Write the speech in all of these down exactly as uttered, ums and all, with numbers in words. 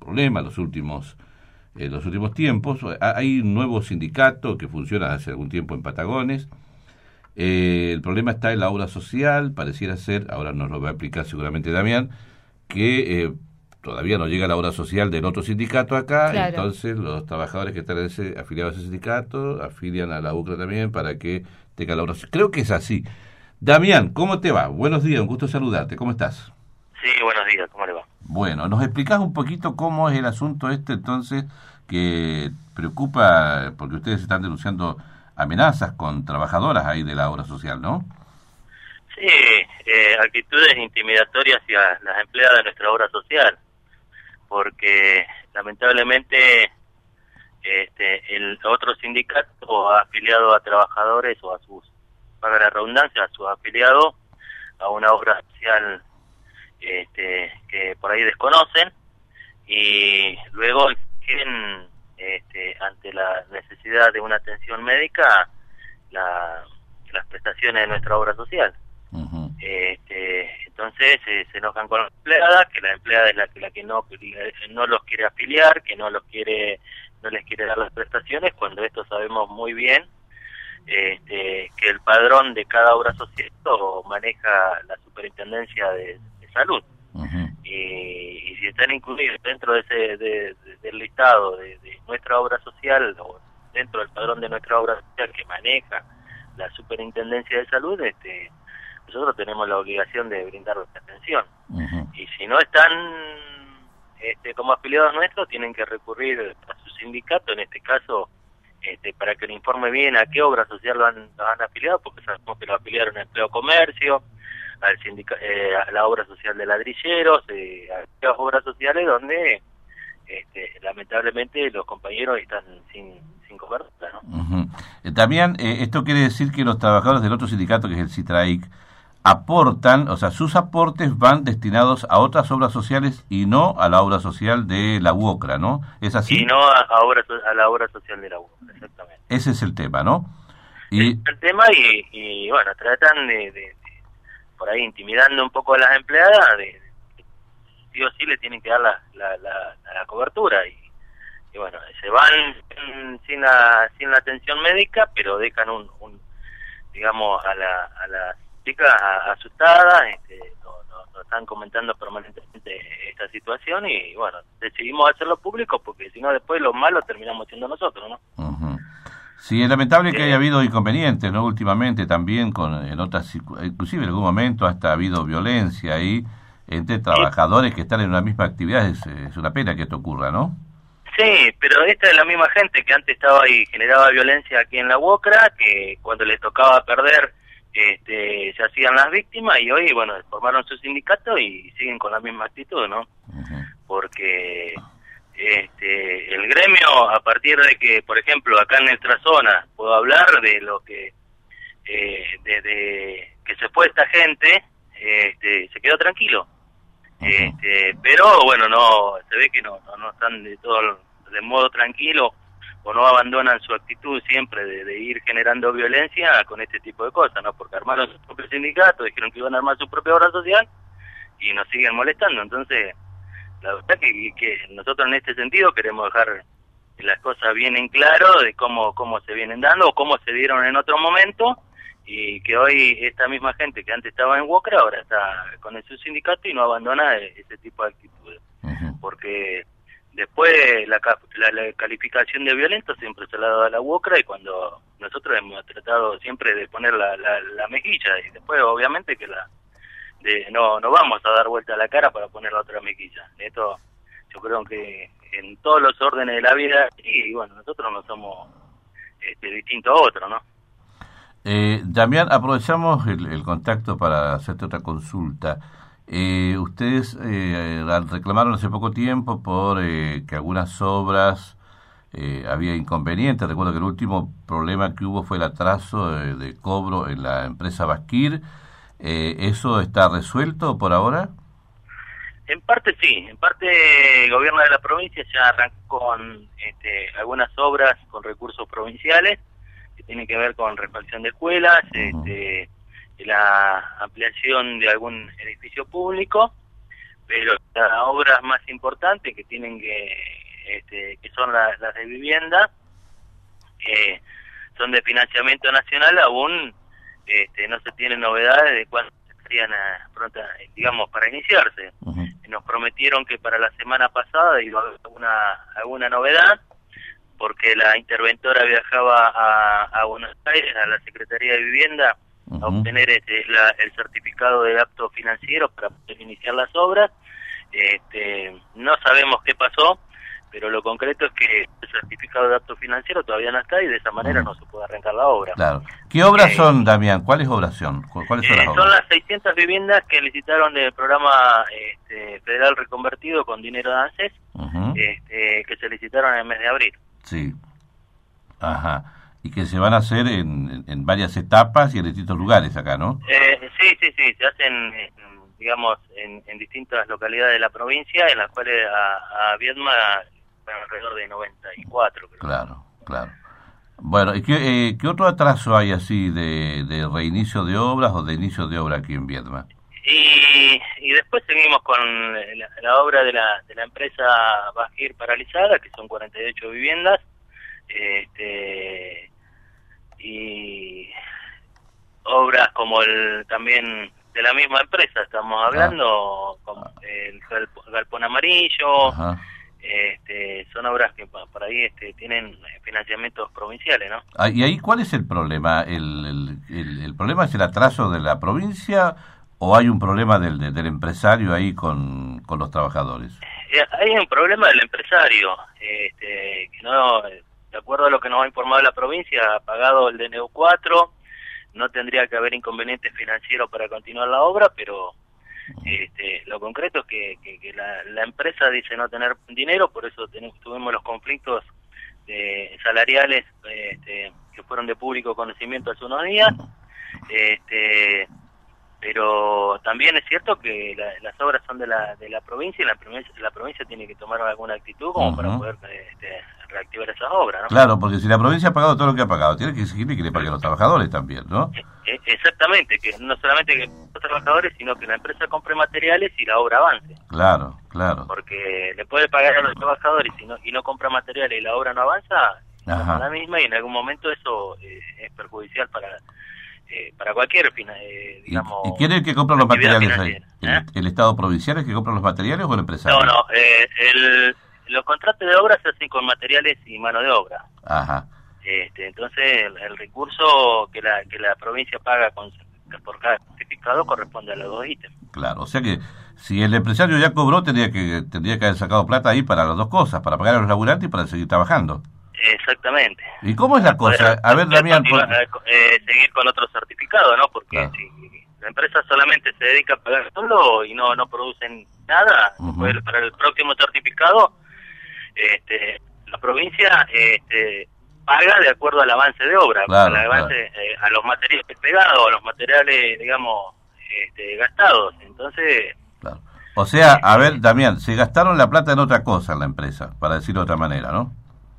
problema en los últimos, en los últimos tiempos. Hay un nuevo sindicato que funciona hace algún tiempo en Patagones. Eh, el problema está en la obra social, pareciera ser, ahora nos lo va a explicar seguramente Damián, que eh, todavía no llega la obra social del otro sindicato acá, Claro. Entonces los trabajadores que están ese, afiliados a ese sindicato afilian a la U C R A también para que tenga la obra social. Creo que es así. Damián, ¿cómo te va? Buenos días, un gusto saludarte, ¿cómo estás? Sí, buenos días, ¿cómo le va? Bueno, ¿nos explicás un poquito cómo es el asunto este entonces que preocupa, porque ustedes están denunciando amenazas con trabajadoras ahí de la obra social, ¿no? Sí, eh, actitudes intimidatorias hacia las empleadas de nuestra obra social, porque lamentablemente este, el otro sindicato ha afiliado a trabajadores o a sus, para la redundancia, a sus afiliados a una obra social este, que por ahí desconocen y luego quieren, este, ante la necesidad de una atención médica, la, las prestaciones de nuestra obra social. Uh-huh. Este, entonces eh, se enojan con la empleada, que la empleada es la que la que no no los quiere afiliar, que no los quiere no les quiere dar las prestaciones, cuando esto sabemos muy bien este, que el padrón de cada obra social lo maneja la Superintendencia de, de Salud. Uh-huh. y, y si están incluidos dentro de ese de, de, del listado de, de nuestra obra social o dentro del padrón de nuestra obra social que maneja la Superintendencia de Salud, este nosotros tenemos la obligación de brindarles atención. Uh-huh. Y si no están este, como afiliados nuestros, tienen que recurrir a su sindicato, en este caso, este, para que le informe bien a qué obra social lo han, lo han afiliado, porque sabemos que lo afiliaron a Empleo Comercio, al sindica, eh, a la obra social de ladrilleros, eh, a aquellas obras sociales donde este, lamentablemente los compañeros están sin, sin cobertura, ¿no? Uh-huh. Eh, Damián, eh, esto quiere decir que los trabajadores del otro sindicato, que es el CITRAIC, aportan, o sea, sus aportes van destinados a otras obras sociales y no a la obra social de la U O C R A, ¿no? ¿Es así? Y no a, a, obra, a la obra social de la U O C R A, exactamente. Ese es el tema, ¿no? Y... Es el tema y, y bueno, tratan de, de, de, por ahí intimidando un poco a las empleadas, de, de sí o sí le tienen que dar la, la, la, la cobertura y, y bueno, se van sin la, sin la atención médica, pero dejan un, un digamos, a la, a las chicas asustadas, este, nos no, no están comentando permanentemente esta situación y bueno, decidimos hacerlo público porque si no después los malos terminamos siendo nosotros, ¿no? Uh-huh. Sí, es lamentable sí. que haya habido inconvenientes, ¿no? Últimamente también, con en otras, inclusive en algún momento hasta ha habido violencia ahí entre trabajadores que están en una misma actividad, es, es una pena que esto ocurra, ¿no? Sí, pero esta es la misma gente que antes estaba y generaba violencia aquí en la U O C R A, que cuando les tocaba perder este, se hacían las víctimas y hoy, bueno, formaron su sindicato y siguen con la misma actitud, ¿no? Uh-huh. Porque este, el gremio, a partir de que, por ejemplo, acá en nuestra zona, puedo hablar de lo que, eh, de, de que se fue esta gente, este, se quedó tranquilo. Uh-huh. Este, pero bueno, no, se ve que no, no, no están de todo de modo tranquilo o no abandonan su actitud siempre de, de ir generando violencia con este tipo de cosas, ¿no? Porque armaron su propio sindicato, dijeron que iban a armar su propia obra social y nos siguen molestando. Entonces, la verdad que, que nosotros en este sentido queremos dejar las cosas bien en claro de cómo, cómo se vienen dando o cómo se dieron en otro momento y que hoy esta misma gente que antes estaba en U O C R A ahora está con su sindicato y no abandona ese tipo de actitudes. Uh-huh. Porque después la, la, la calificación de violento siempre se la ha dado a la U O C R A y cuando nosotros hemos tratado siempre de poner la, la, la mejilla y después obviamente que la de, no no vamos a dar vuelta a la cara para poner la otra mejilla. Esto yo creo que en todos los órdenes de la vida y bueno, nosotros no somos este, distintos a otros, ¿no? Eh, Damián, aprovechamos el, el contacto para hacerte otra consulta. Eh, ustedes eh, reclamaron hace poco tiempo por eh, que algunas obras eh, había inconvenientes. Recuerdo que el último problema que hubo fue el atraso de, de cobro en la empresa Basquir. Eh, ¿Eso está resuelto por ahora? En parte sí, en parte el gobierno de la provincia ya arrancó con este, algunas obras con recursos provinciales que tienen que ver con refacción de escuelas, uh-huh. este, la ampliación de algún edificio público, pero las obras más importantes que tienen que, este, que son la, las de vivienda, eh, son de financiamiento nacional, aún este, no se tienen novedades de cuándo estarían a, pronto, digamos, para iniciarse. Uh-huh. Nos prometieron que para la semana pasada iba a haber alguna, alguna novedad, porque la interventora viajaba a, a Buenos Aires, a la Secretaría de Vivienda, uh-huh. a obtener este, la, el certificado de apto financiero para poder iniciar las obras. Este, no sabemos qué pasó, pero lo concreto es que el certificado de apto financiero todavía no está y de esa manera uh-huh. no se puede arrancar la obra. Claro. ¿Qué obras eh, son, Damián? ¿Cuáles obras son? ¿Cuáles son eh, las obras? Son las seiscientas viviendas que licitaron del programa este, federal reconvertido con dinero de ANSES, uh-huh. este, que se licitaron en el mes de abril. Sí. Ajá. Y que se van a hacer en, en varias etapas y en distintos lugares acá, ¿no? Eh, sí, sí, sí. Se hacen, digamos, en, en distintas localidades de la provincia, en las cuales a, a Viedma bueno, alrededor de noventa y cuatro. Creo. Claro, claro. Bueno, ¿y qué, eh, qué otro atraso hay así de, de reinicio de obras o de inicio de obra aquí en Viedma? Y, y después seguimos con la, la obra de la, de la empresa Bajir paralizada, que son cuarenta y ocho viviendas, este, y obras como el también de la misma empresa estamos hablando, ah. como el Galpón Amarillo. Ajá. Este, son obras que por ahí este, tienen financiamientos provinciales, ¿no? Ah, ¿y ahí cuál es el problema? ¿El, el, el, el problema es el atraso de la provincia o hay un problema del, del empresario ahí con, con los trabajadores? Eh, hay un problema del empresario, este, que no, de acuerdo a lo que nos ha informado la provincia, ha pagado el D N U cuatro, no tendría que haber inconvenientes financieros para continuar la obra, pero Este, lo concreto es que, que, que la, la empresa dice no tener dinero, por eso tenemos, tuvimos los conflictos de, salariales este, que fueron de público conocimiento hace unos días, este, pero también es cierto que la, las obras son de la de la provincia y la provincia, la provincia tiene que tomar alguna actitud como uh-huh. para poder este, reactivar esas obras, ¿no? Claro, porque si la provincia ha pagado todo lo que ha pagado, tiene que exigirle que le pague a los trabajadores también, ¿no? Exactamente, que no solamente que los trabajadores, sino que la empresa compre materiales y la obra avance. Claro, claro. Porque le puede pagar a los trabajadores y no, y no compra materiales y la obra no avanza, Ajá. la misma, y en algún momento eso eh, es perjudicial para eh, para cualquier, eh, digamos... ¿Y, ¿Y quién es el que compra los materiales ahí? ¿El, ¿Eh? ¿El Estado provincial es el que compra los materiales o el empresario? No, no, eh, el, los contratos de obra se hacen con materiales y mano de obra. Ajá. Este, entonces el, el recurso que la que la provincia paga con, por cada certificado corresponde a los dos ítems. Claro, o sea que si el empresario ya cobró tendría que tendría que haber sacado plata ahí para las dos cosas, para pagar a los laburantes y para seguir trabajando. Exactamente. ¿Y cómo es la cosa? A ver, Damián, por... eh, seguir con otro certificado, ¿no? Porque claro. si la empresa solamente se dedica a pagar solo y no no producen nada, uh-huh. pues para el próximo certificado, este, la provincia este paga de acuerdo al avance de obra, claro, al avance, claro. eh, a los materiales pegados, a los materiales, digamos, este, gastados. Entonces... Claro. O sea, a ver, Damián, se gastaron la plata en otra cosa en la empresa, para decirlo de otra manera, ¿no?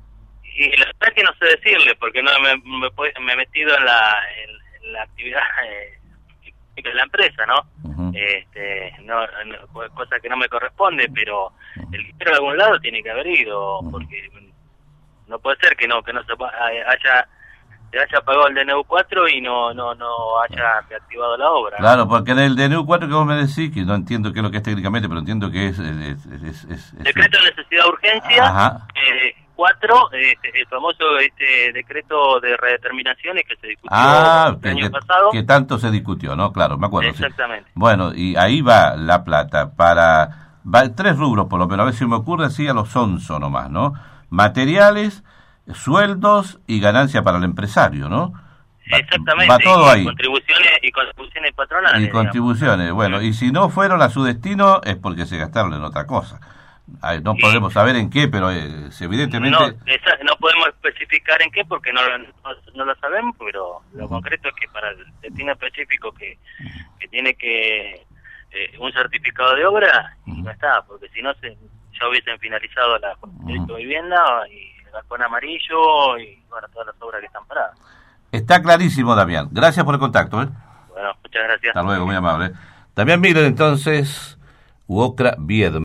Y la verdad es que no sé decirle, porque no me, me, me he metido en la, en, en la actividad eh, de la empresa, ¿no? Uh-huh. Este, no, no, cosa que no me corresponde, pero uh-huh. el dinero de algún lado tiene que haber ido, uh-huh. porque... No puede ser que no que no se haya se haya pagado el D N U cuatro y no no no haya reactivado la obra. Claro, porque en el D N U cuatro que vos me decís, que no entiendo qué es lo que es técnicamente, pero entiendo que es... es, es, es, es decreto de necesidad de urgencia, eh, cuatro, eh, el famoso este decreto de redeterminaciones que se discutió ah, el que, año que, pasado. Que tanto se discutió, ¿no? Claro, me acuerdo. Exactamente. Sí. Bueno, y ahí va la plata para... Va, tres rubros por lo menos, a ver si me ocurre así a los once nomás, ¿no? Materiales, sueldos y ganancia para el empresario, ¿no? Va, Exactamente. Va todo y ahí. Contribuciones y contribuciones patronales. Y contribuciones, digamos. Bueno, y si no fueron a su destino es porque se gastaron en otra cosa. Ay, no y, podemos saber en qué, pero eh, evidentemente... No, esa, no podemos especificar en qué porque no, no, no lo sabemos, pero lo uh-huh. concreto es que para el destino específico que, que tiene que eh, un certificado de obra, uh-huh. no está, porque si no se... ya hubiesen finalizado la uh-huh. de vivienda y el Galpón Amarillo y bueno, todas las obras que están paradas. Está clarísimo, Damián. Gracias por el contacto. ¿eh? Bueno, muchas gracias. Hasta luego, muy amable. Damián Miller, entonces... UOCRA Viedma.